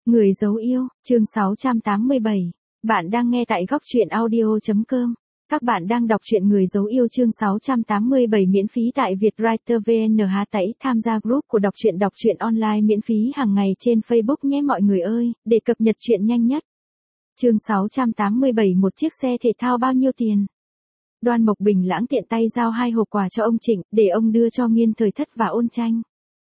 Người dấu yêu, chương 687. Bạn đang nghe tại góc truyện audio.com. Các bạn đang đọc truyện Người dấu yêu chương 687 miễn phí tại Vietwriter VN. Tẩy tham gia group của đọc truyện online miễn phí hàng ngày trên Facebook nhé mọi người ơi, để cập nhật truyện nhanh nhất. Chương 687 một chiếc xe thể thao bao nhiêu tiền? Đoan Mộc Bình lãng tiện tay giao 2 hộp quà cho ông Trịnh, để ông đưa cho Nghiên Thời Thất và Ôn Tranh.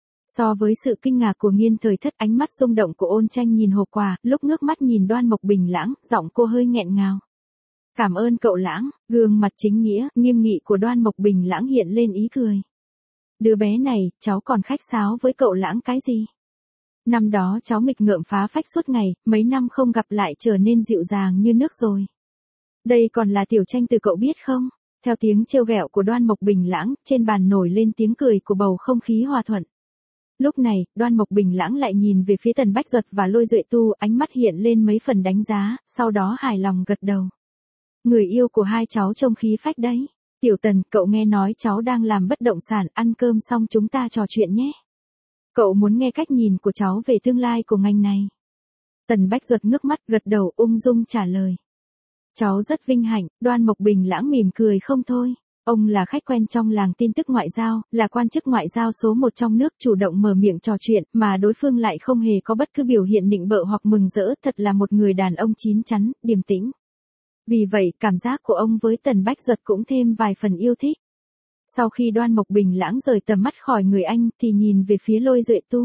So với sự kinh ngạc của Nghiên Thời Thất, ánh mắt rung động của Ôn Tranh nhìn hộp quà, lúc ngước mắt nhìn Đoan Mộc Bình lãng, giọng cô hơi nghẹn ngào. Cảm ơn cậu lãng, gương mặt chính nghĩa, nghiêm nghị của Đoan Mộc Bình lãng hiện lên ý cười. Đứa bé này, cháu còn khách sáo với cậu lãng cái gì? Năm đó cháu nghịch ngợm phá phách suốt ngày, mấy năm không gặp lại trở nên dịu dàng như nước rồi. Đây còn là Tiểu Tranh từ cậu biết không? Theo tiếng trêu ghẹo của Đoan Mộc Bình lãng, trên bàn nổi lên tiếng cười của bầu không khí hòa thuận. Lúc này, Đoan Mộc Bình lãng lại nhìn về phía Tần Bách Duật và Lôi Duệ Tu, ánh mắt hiện lên mấy phần đánh giá, sau đó hài lòng gật đầu. Người yêu của hai cháu trông khí phách đấy. Tiểu Tần, cậu nghe nói cháu đang làm bất động sản, ăn cơm xong chúng ta trò chuyện nhé. Cậu muốn nghe cách nhìn của cháu về tương lai của ngành này. Tần Bách Duật ngước mắt gật đầu ung dung trả lời. Cháu rất vinh hạnh. Đoan Mộc Bình lãng mỉm cười không thôi. Ông là khách quen trong làng tin tức ngoại giao, là quan chức ngoại giao số 1 trong nước, chủ động mở miệng trò chuyện, mà đối phương lại không hề có bất cứ biểu hiện nịnh bợ hoặc mừng rỡ, thật là một người đàn ông chín chắn, điềm tĩnh. Vì vậy, cảm giác của ông với Tần Bách Duật cũng thêm vài phần yêu thích. Sau khi Đoan Mộc Bình lãng rời tầm mắt khỏi người anh, thì nhìn về phía Lôi Duệ Tu.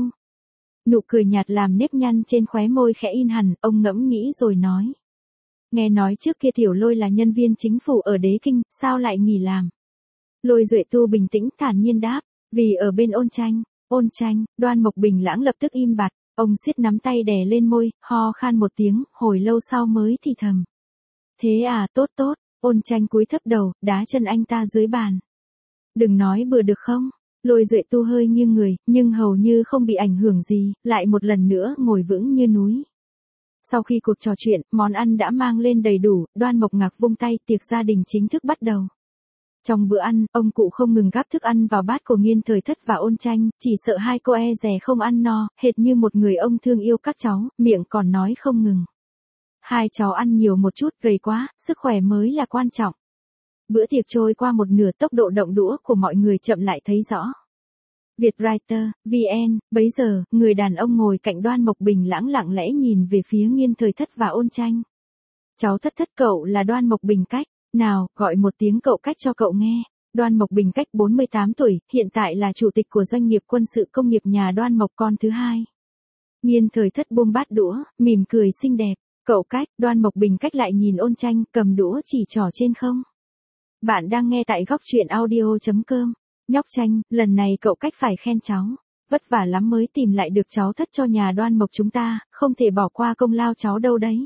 Nụ cười nhạt làm nếp nhăn trên khóe môi khẽ in hẳn, ông ngẫm nghĩ rồi nói. Nghe nói trước kia Tiểu Lôi là nhân viên chính phủ ở Đế Kinh, sao lại nghỉ làm? Lôi Duệ Tu bình tĩnh thản nhiên đáp, vì ở bên Ôn Tranh. Ôn Tranh, Đoan Mộc Bình lãng lập tức im bặt, ông siết nắm tay đè lên môi, ho khan một tiếng, hồi lâu sau mới thì thầm. Thế à, tốt tốt. Ôn Tranh cúi thấp đầu, đá chân anh ta dưới bàn. Đừng nói bừa được không? Lôi Duệ Tu hơi nghiêng người, nhưng hầu như không bị ảnh hưởng gì, lại một lần nữa ngồi vững như núi. Sau khi cuộc trò chuyện, món ăn đã mang lên đầy đủ, Đoan Mộc Ngạc vung tay, tiệc gia đình chính thức bắt đầu. Trong bữa ăn, ông cụ không ngừng gắp thức ăn vào bát của Nghiên Thời Thất và Ôn Tranh, chỉ sợ hai cô e dè không ăn no, hệt như một người ông thương yêu các cháu, miệng còn nói không ngừng. Hai cháu ăn nhiều một chút, gầy quá, sức khỏe mới là quan trọng. Bữa tiệc trôi qua một nửa, tốc độ động đũa của mọi người chậm lại thấy rõ. Vietwriter, VN, bấy giờ, người đàn ông ngồi cạnh Đoan Mộc Bình lãng lặng lẽ nhìn về phía Nghiên Thời Thất và Ôn Tranh. Cháu Thất Thất, cậu là Đoan Mộc Bình Cách, nào, gọi một tiếng cậu Cách cho cậu nghe. Đoan Mộc Bình Cách 48 tuổi, hiện tại là chủ tịch của doanh nghiệp quân sự công nghiệp nhà Đoan Mộc con thứ hai. Nghiên Thời Thất buông bát đũa, mỉm cười xinh đẹp. Cậu Cách, Đoan Mộc Bình Cách lại nhìn Ôn Tranh, cầm đũa chỉ trỏ trên không. Bạn đang nghe tại góc truyện audio.com. Nhóc Tranh, lần này cậu Cách phải khen cháu. Vất vả lắm mới tìm lại được cháu Thất cho nhà Đoan Mộc chúng ta, không thể bỏ qua công lao cháu đâu đấy.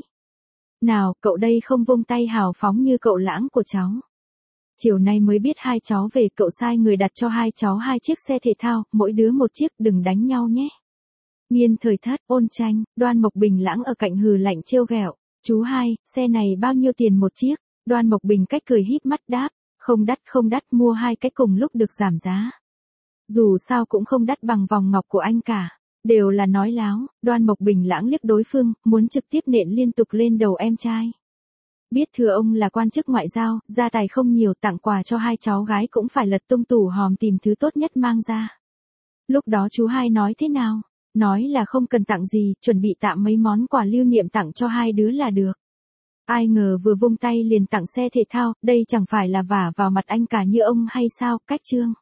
Nào, cậu đây không vung tay hào phóng như cậu lãng của cháu. Chiều nay mới biết hai cháu về, cậu sai người đặt cho hai cháu 2 chiếc xe thể thao, mỗi đứa một chiếc, đừng đánh nhau nhé. Nghiên Thời Thất, Ôn Tranh, Đoan Mộc Bình lãng ở cạnh hừ lạnh trêu ghẹo. Chú hai, xe này bao nhiêu tiền một chiếc? Đoan Mộc Bình Cách cười híp mắt đáp. Không đắt, mua 2 cái cùng lúc được giảm giá. Dù sao cũng không đắt bằng vòng ngọc của anh cả. Đều là nói láo. Đoan Mộc Bình lãng liếc đối phương, muốn trực tiếp nện liên tục lên đầu em trai. Biết thừa ông là quan chức ngoại giao, gia tài không nhiều, tặng quà cho hai cháu gái cũng phải lật tung tủ hòm tìm thứ tốt nhất mang ra. Lúc đó chú hai nói thế nào? Nói là không cần tặng gì, chuẩn bị tạm mấy món quà lưu niệm tặng cho hai đứa là được. Ai ngờ vừa vung tay liền tặng xe thể thao, đây chẳng phải là vả vào mặt anh cả như ông hay sao, Cách Trương.